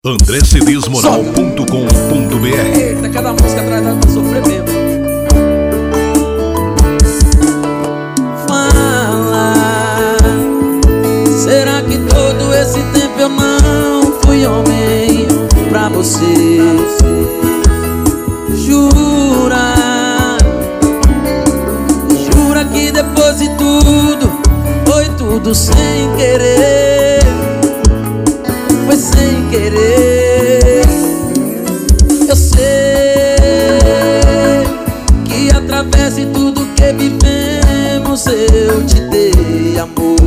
andrecedesmoral.com.br. Eita, cada música atrás da pra sofrer mesmo. Fala, será que todo esse tempo eu não fui homem pra você? Jura, jura que depois de tudo foi tudo sem querer, foi sem querer. Eu sei que através de tudo que vivemos eu te dei amor.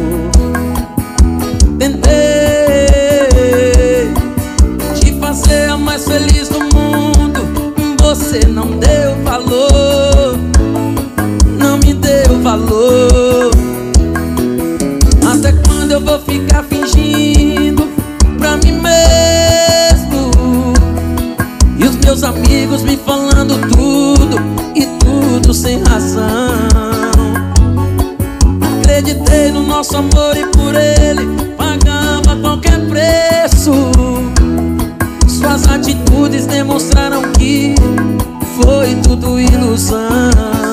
Tentei te fazer a mais feliz do mundo, você não deu valor, não me deu valor. Até quando eu vou ficar fingindo pra mim mesmo? E os meus amigos me falando tudo, e tudo sem razão. Acreditei no nosso amor e por ele pagava qualquer preço. Suas atitudes demonstraram que foi tudo ilusão.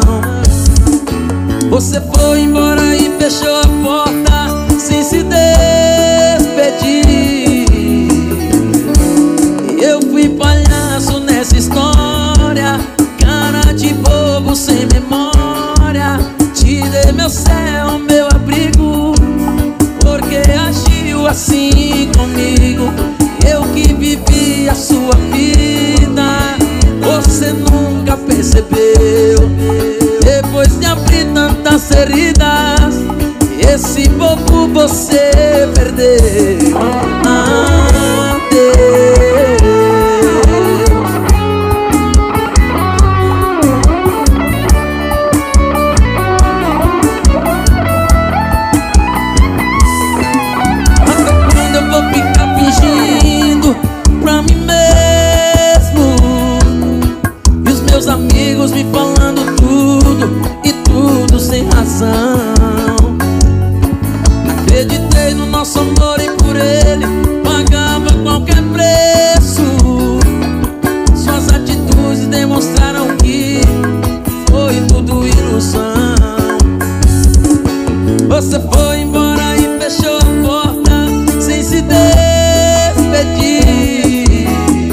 Você foi embora e fechou a porta sem se despedir. Eu fui palhaço nessa história, cara de bobo sem memória. Te dei meu céu, meu abrigo, porque agiu assim comigo. Eu que vivi a sua vida, você nunca percebeu. Depois de abrir tantas feridas, esse bobo você perdeu. Até quando eu vou ficar fingindo pra mim mesmo? E os meus amigos me falando tudo, e tudo sem razão. Acreditei no nosso amor e por ele pagava qualquer preço. Suas atitudes demonstraram que foi tudo ilusão. Você foi embora e fechou a porta sem se despedir.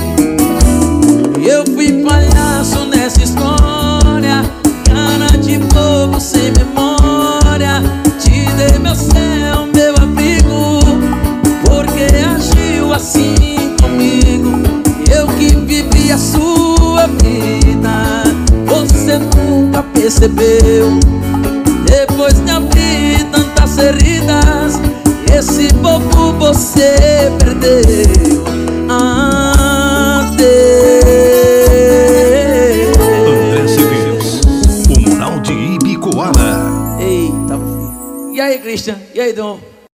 Eu fui palhaço nessa história, cara de bobo sem memória. Te dei meu céu, meu amigo, porque agiu assim comigo. Eu que vivi a sua vida, você nunca percebeu. Depois de abrir tantas feridas, esse bobo você perdeu. André Cedês, o Mural de Ibicoara. Eita, filho. E aí, Christian? E aí, Dom?